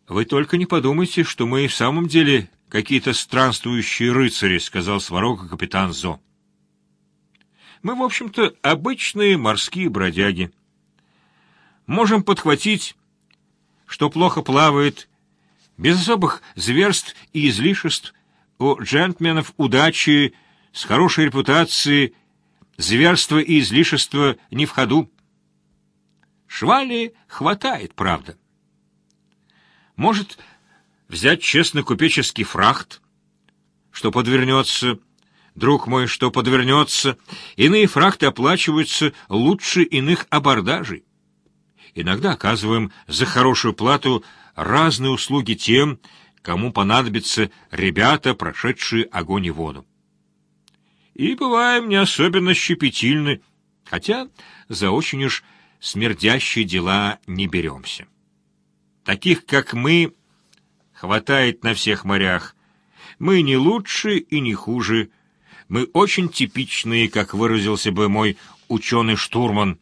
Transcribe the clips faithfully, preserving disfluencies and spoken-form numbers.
Вы только не подумайте, что мы и в самом деле какие-то странствующие рыцари, — сказал Сварог капитан Зо. Мы, в общем-то, обычные морские бродяги. Можем подхватить, что плохо плавает, без особых зверств и излишеств, у джентльменов удачи, с хорошей репутацией, зверства и излишества не в ходу. Швали хватает, правда. Может, взять честно купеческий фрахт, что подвернется, друг мой, что подвернется. Иные фрахты оплачиваются лучше иных абордажей. Иногда оказываем за хорошую плату разные услуги тем, кому понадобятся ребята, прошедшие огонь и воду. И бываем не особенно щепетильны, хотя за очень уж смердящие дела не беремся. Таких, как мы, хватает на всех морях. Мы не лучше и не хуже. Мы очень типичные, как выразился бы мой ученый-штурман.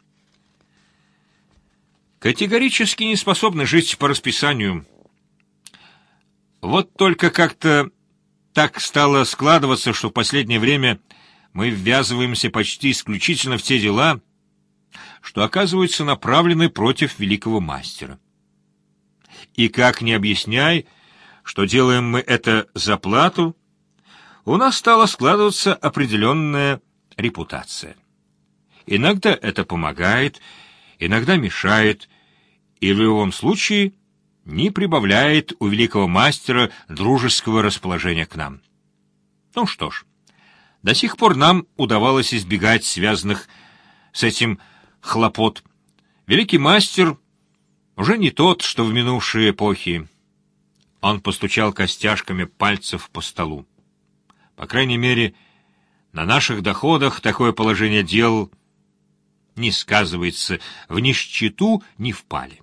Категорически не способны жить по расписанию. Вот только как-то так стало складываться, что в последнее время мы ввязываемся почти исключительно в те дела, что оказываются направлены против великого мастера. И как ни объясняй, что делаем мы это за плату, у нас стала складываться определенная репутация. Иногда это помогает, иногда мешает, и в любом случае не прибавляет у великого мастера дружеского расположения к нам. Ну что ж, до сих пор нам удавалось избегать связанных с этим хлопот. Великий мастер уже не тот, что в минувшие эпохи. Он постучал костяшками пальцев по столу. По крайней мере, на наших доходах такое положение дел не сказывается, в нищету не впали.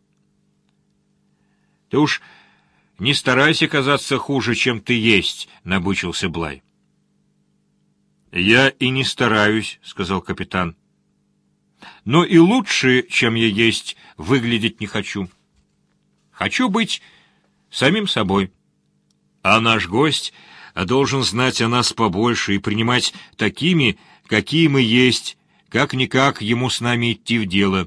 Ты уж не старайся казаться хуже, чем ты есть, — набычился Блай. Я и не стараюсь, — сказал капитан. Но и лучше, чем я есть, выглядеть не хочу. Хочу быть самим собой. А наш гость должен знать о нас побольше и принимать такими, какие мы есть, как-никак ему с нами идти в дело.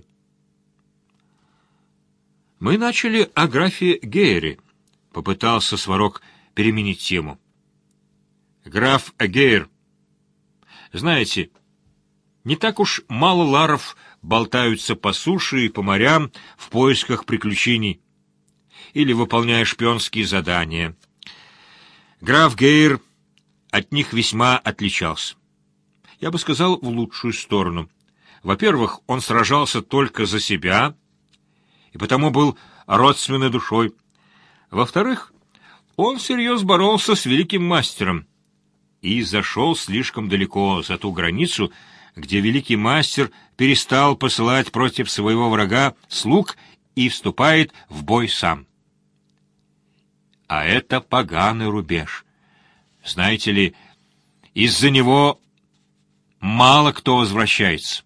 Мы начали о графе Гейре, — попытался Сварог переменить тему. Граф Гейр. Знаете, не так уж мало ларов болтаются по суше и по морям в поисках приключений или выполняя шпионские задания. Граф Гейр от них весьма отличался. Я бы сказал, в лучшую сторону. Во-первых, он сражался только за себя, и потому был родственной душой. Во-вторых, он всерьез боролся с великим мастером и зашел слишком далеко за ту границу, где великий мастер перестал посылать против своего врага слуг и вступает в бой сам. А это поганый рубеж. Знаете ли, из-за него мало кто возвращается.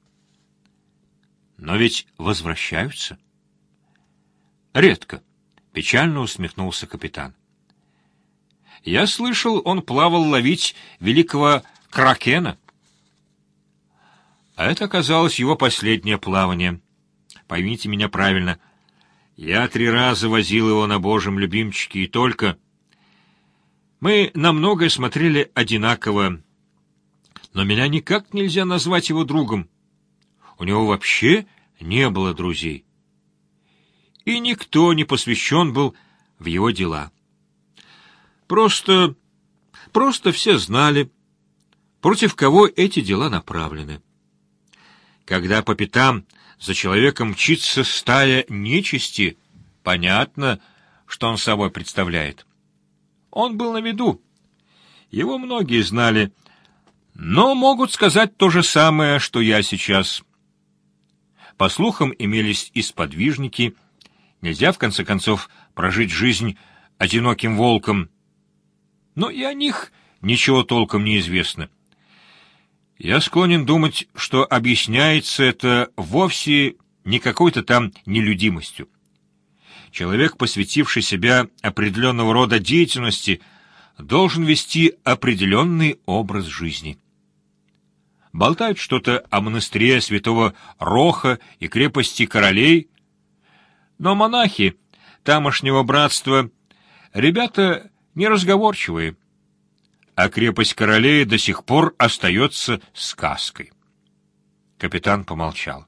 Но ведь возвращаются. Редко, — печально усмехнулся капитан. Я слышал, он плавал ловить великого кракена. А это оказалось его последнее плавание. Поймите меня правильно. Я три раза возил его на божьем любимчике, и только... Мы на многое смотрели одинаково, но меня никак нельзя назвать его другом. У него вообще не было друзей. И никто не посвящен был в его дела. Просто... просто все знали, против кого эти дела направлены. Когда по пятам за человеком мчится стая нечисти, понятно, что он собой представляет. Он был на виду. Его многие знали, но могут сказать то же самое, что я сейчас. По слухам, имелись и сподвижники. Нельзя, в конце концов, прожить жизнь одиноким волком. Но и о них ничего толком не известно. Я склонен думать, что объясняется это вовсе не какой-то там нелюдимостью. человек, посвятивший себя определенного рода деятельности, должен вести определенный образ жизни. Болтают что-то о монастыре святого Роха и крепости Королей, но монахи тамошнего братства ребята неразговорчивые, а крепость Королей до сих пор остается сказкой. Капитан помолчал.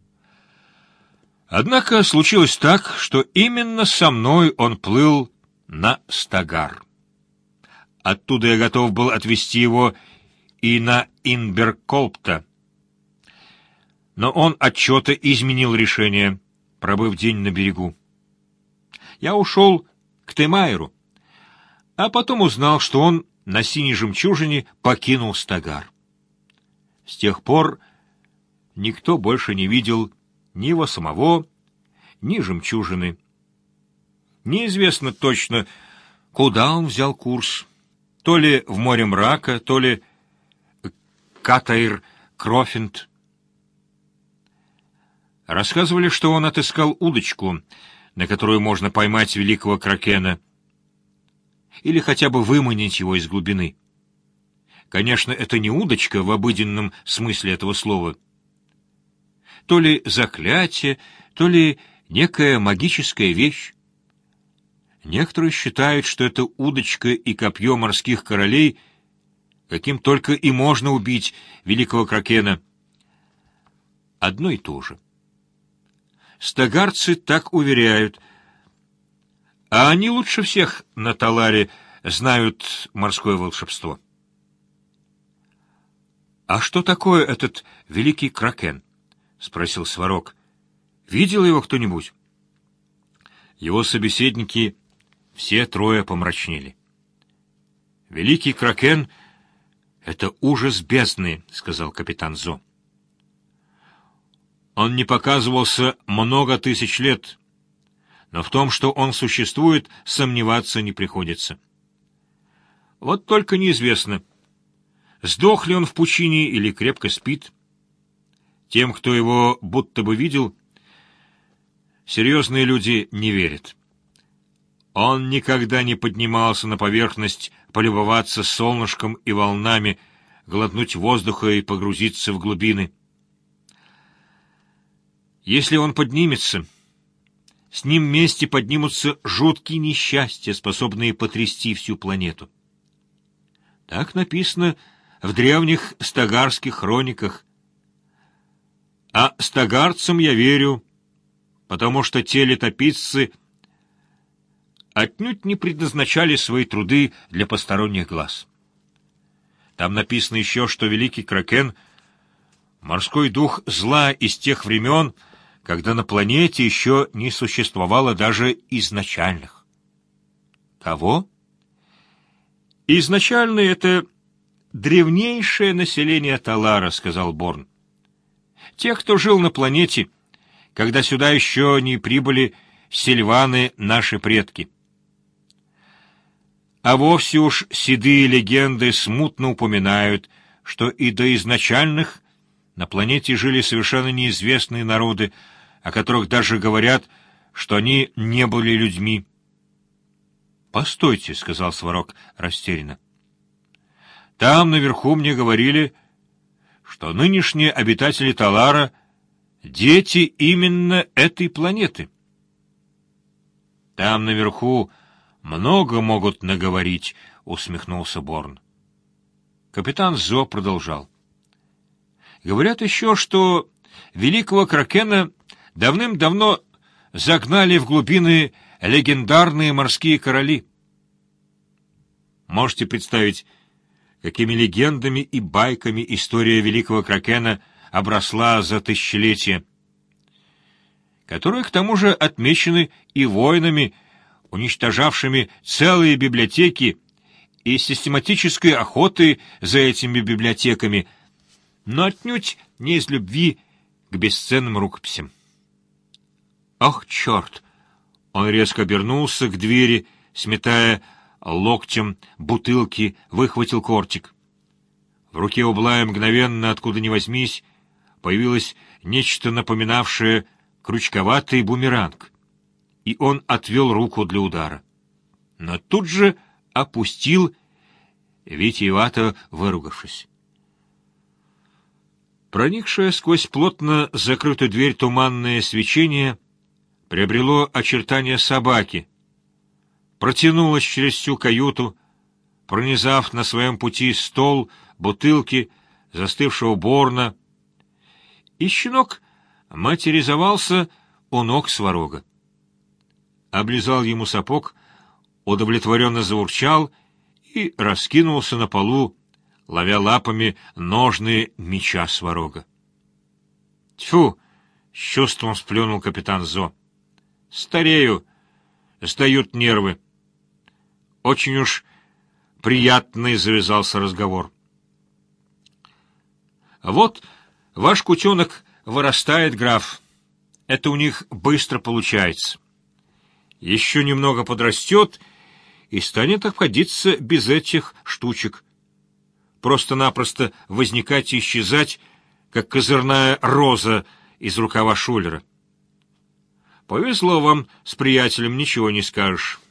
Однако случилось так, что именно со мной он плыл на Стагар. Оттуда я готов был отвезти его и на Инберколпта. Но он отчета изменил решение, пробыв день на берегу. Я ушел к Темайру, а потом узнал, что он на синей жемчужине покинул Стагар. С тех пор никто больше не видел ни его самого, ни жемчужины. Неизвестно точно, куда он взял курс, то ли в море мрака, то ли Катаир-Крофинд. Рассказывали, что он отыскал удочку, на которую можно поймать великого кракена, или хотя бы выманить его из глубины. Конечно, это не удочка в обыденном смысле этого слова. То ли заклятие, то ли некая магическая вещь. Некоторые считают, что это удочка и копье морских королей, каким только и можно убить великого кракена. Одно и то же. Стагарцы так уверяют, а они лучше всех на Таларе знают морское волшебство. — А что такое этот великий кракен? — спросил Сварог. — Видел его кто-нибудь? Его собеседники все трое помрачнели. — Великий кракен — это ужас бездны, — сказал капитан Зо. Он не показывался много тысяч лет, но в том, что он существует, сомневаться не приходится. Вот только неизвестно, сдох ли он в пучине или крепко спит. Тем, кто его будто бы видел, серьезные люди не верят. Он никогда не поднимался на поверхность полюбоваться солнышком и волнами, глотнуть воздуха и погрузиться в глубины. Если он поднимется, с ним вместе поднимутся жуткие несчастья, способные потрясти всю планету. Так написано в древних стагарских хрониках. А стагарцам я верю, потому что те летописцы отнюдь не предназначали свои труды для посторонних глаз. Там написано еще, что великий кракен — морской дух зла из тех времен, когда на планете еще не существовало даже изначальных. Кого? Изначально это древнейшее население Талара, — сказал Борн. Те, кто жил на планете, когда сюда еще не прибыли сильваны, наши предки. А вовсе уж седые легенды смутно упоминают, что и до изначальных на планете жили совершенно неизвестные народы, о которых даже говорят, что они не были людьми. — Постойте, — сказал Сварог растерянно. — Там наверху мне говорили, что нынешние обитатели Талара — дети именно этой планеты. — Там наверху много могут наговорить, — усмехнулся Борн. Капитан Зо продолжал. — Говорят еще, что великого кракена давным-давно загнали в глубины легендарные морские короли. Можете представить, какими легендами и байками история великого кракена обросла за тысячелетия, которые, к тому же, отмечены и войнами, уничтожавшими целые библиотеки, и систематической охотой за этими библиотеками, но отнюдь не из любви к бесценным рукописям. «Ох, черт!» Он резко обернулся к двери, сметая локтем бутылки, выхватил кортик. В руке у Блая мгновенно, откуда ни возьмись, появилось нечто напоминавшее крючковатый бумеранг. и он отвел руку для удара. Но тут же опустил, витиевато выругавшись. Проникшее сквозь плотно закрытую дверь туманное свечение приобрело очертания собаки, протянулось через всю каюту, пронизав на своем пути стол, бутылки, застывшего Борна, и щенок материализовался у ног Сварога. Облизал ему сапог, удовлетворенно заурчал и раскинулся на полу, ловя лапами ножны меча Сварога. «Тьфу!» — с чувством сплюнул капитан Зо. «Старею, сдают нервы». Очень уж приятный завязался разговор. «Вот ваш кутенок вырастает, граф. Это у них быстро получается. Еще немного подрастет и станет обходиться без этих штучек. Просто-напросто возникать и исчезать, как козырная роза из рукава шулера. Повезло вам с приятелем, ничего не скажешь».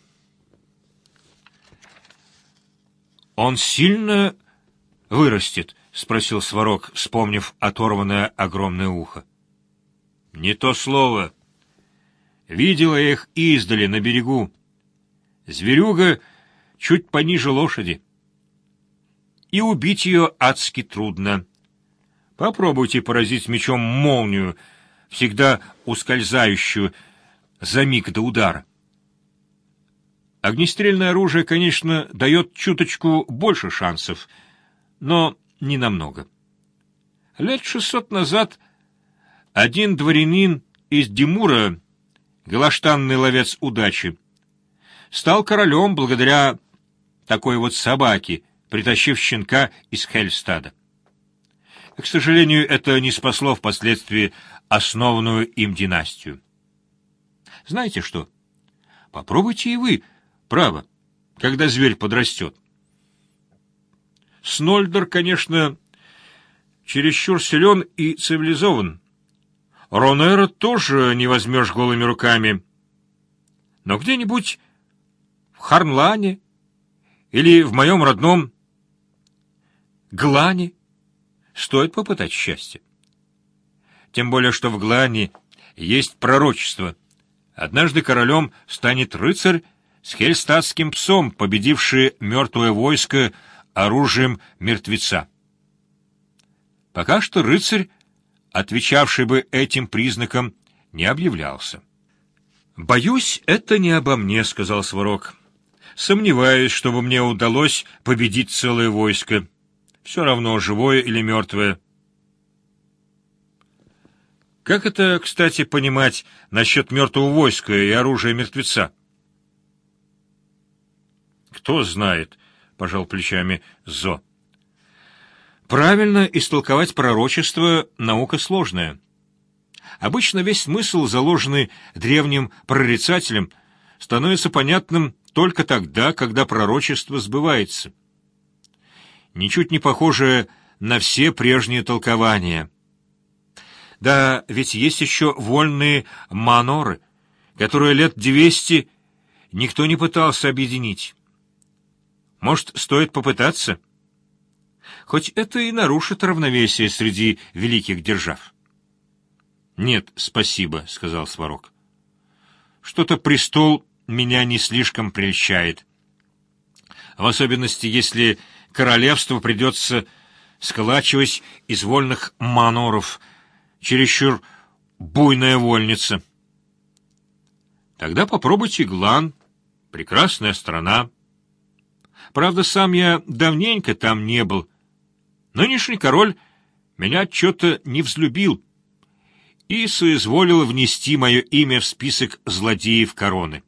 «Он сильно вырастет?» — спросил Сварог, вспомнив оторванное огромное ухо. «Не то слово. Видела я их издали, на берегу. Зверюга чуть пониже лошади. И убить ее адски трудно. Попробуйте поразить мечом молнию, всегда ускользающую за миг до удара. Огнестрельное оружие, конечно, дает чуточку больше шансов, но не намного. Лет шестьсот назад один дворянин из Димура, галаштанный ловец удачи, стал королем благодаря такой вот собаке, притащив щенка из Хельстада. К сожалению, это не спасло впоследствии основанную им династию. Знаете что? Попробуйте и вы, право, когда зверь подрастет. Снольдер, конечно, чересчур силен и цивилизован. Ронера тоже не возьмешь голыми руками. Но где-нибудь в Харнлане или в моем родном Глане стоит попытать счастье. Тем более, что в Глане есть пророчество. Однажды королем станет рыцарь с хельстадским псом, победивший мертвое войско оружием мертвеца. Пока что рыцарь, отвечавший бы этим признакам, не объявлялся. «Боюсь, это не обо мне», — сказал Сварог. «Сомневаюсь, чтобы мне удалось победить целое войско. Все равно, живое или мертвое». «Как это, кстати, понимать насчет мертвого войска и оружия мертвеца?» «Кто знает», — пожал плечами Зо. «Правильно истолковать пророчество — наука сложная. Обычно весь смысл, заложенный древним прорицателем, становится понятным только тогда, когда пророчество сбывается. Ничуть не похоже на все прежние толкования. Да, ведь есть еще вольные маноры, которые лет двести никто не пытался объединить. Может, стоит попытаться? Хоть это и нарушит равновесие среди великих держав». «Нет, спасибо», — сказал Сварог. «Что-то престол меня не слишком прельщает. В особенности, если королевство придется сколачивать из вольных маноров, чересчур буйная вольница. Тогда попробуйте Глан, прекрасная страна. Правда, сам я давненько там не был. Нынешний король меня что-то не взлюбил и соизволил внести мое имя в список злодеев короны.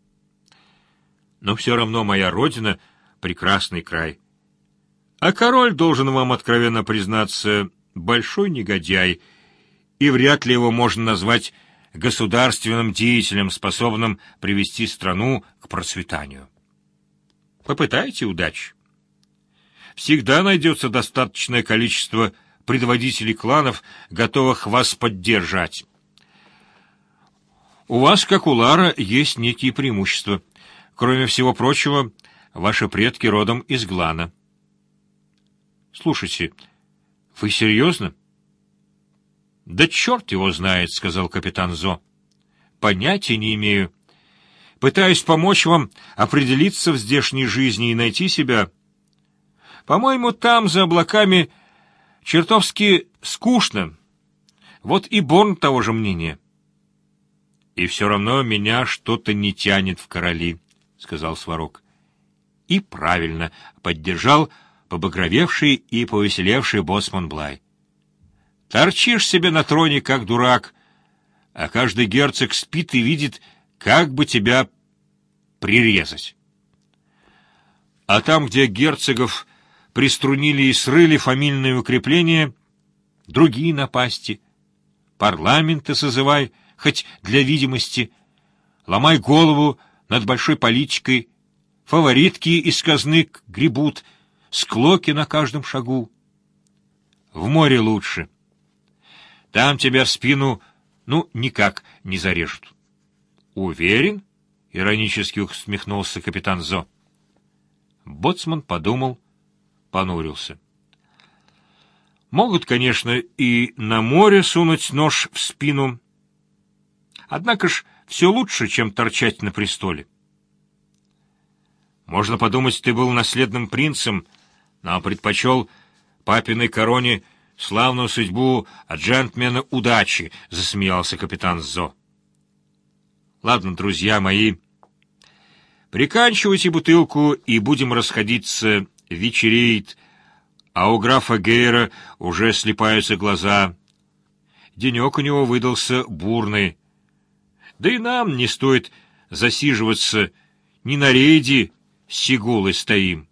Но все равно моя родина — прекрасный край. А король, должен вам откровенно признаться, большой негодяй, и вряд ли его можно назвать государственным деятелем, способным привести страну к процветанию. Попытайте удачи. Всегда найдется достаточное количество предводителей кланов, готовых вас поддержать. У вас, как у Лара, есть некие преимущества. Кроме всего прочего, ваши предки родом из Глана. Слушайте, вы серьезно? Да черт его знает, сказал капитан Зо. Понятия не имею. Пытаюсь помочь вам определиться в здешней жизни и найти себя. По-моему, там, за облаками, чертовски скучно. Вот и Борн того же мнения. И все равно меня что-то не тянет в короли, сказал Сварог. И правильно, поддержал побагровевший и повеселевший боцман Блай. Торчишь себе на троне, как дурак, а каждый герцог спит и видит, как бы тебя прирезать. А там, где герцогов приструнили и срыли фамильные укрепления, другие напасти. Парламенты созывай, хоть для видимости, ломай голову над большой политикой, фаворитки из казны гребут, склоки на каждом шагу. В море лучше. Там тебя в спину, ну, никак не зарежут. Уверен? — иронически усмехнулся капитан Зо. Боцман подумал, понурился. Могут, конечно, и на море сунуть нож в спину. Однако ж все лучше, чем торчать на престоле. Можно подумать, ты был наследным принцем, но предпочел папиной короне славную судьбу джентльмена удачи, — засмеялся капитан Зо. Ладно, друзья мои, приканчивайте бутылку и будем расходиться, вечереет, а у графа Гейра уже слипаются глаза. Денек у него выдался бурный. Да и нам не стоит засиживаться, не на рейде с Сигулой стоим.